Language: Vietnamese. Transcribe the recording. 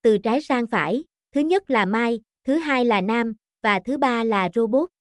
từ trái sang phải, thứ nhất là Mai, thứ hai là Nam, và thứ ba là Robot.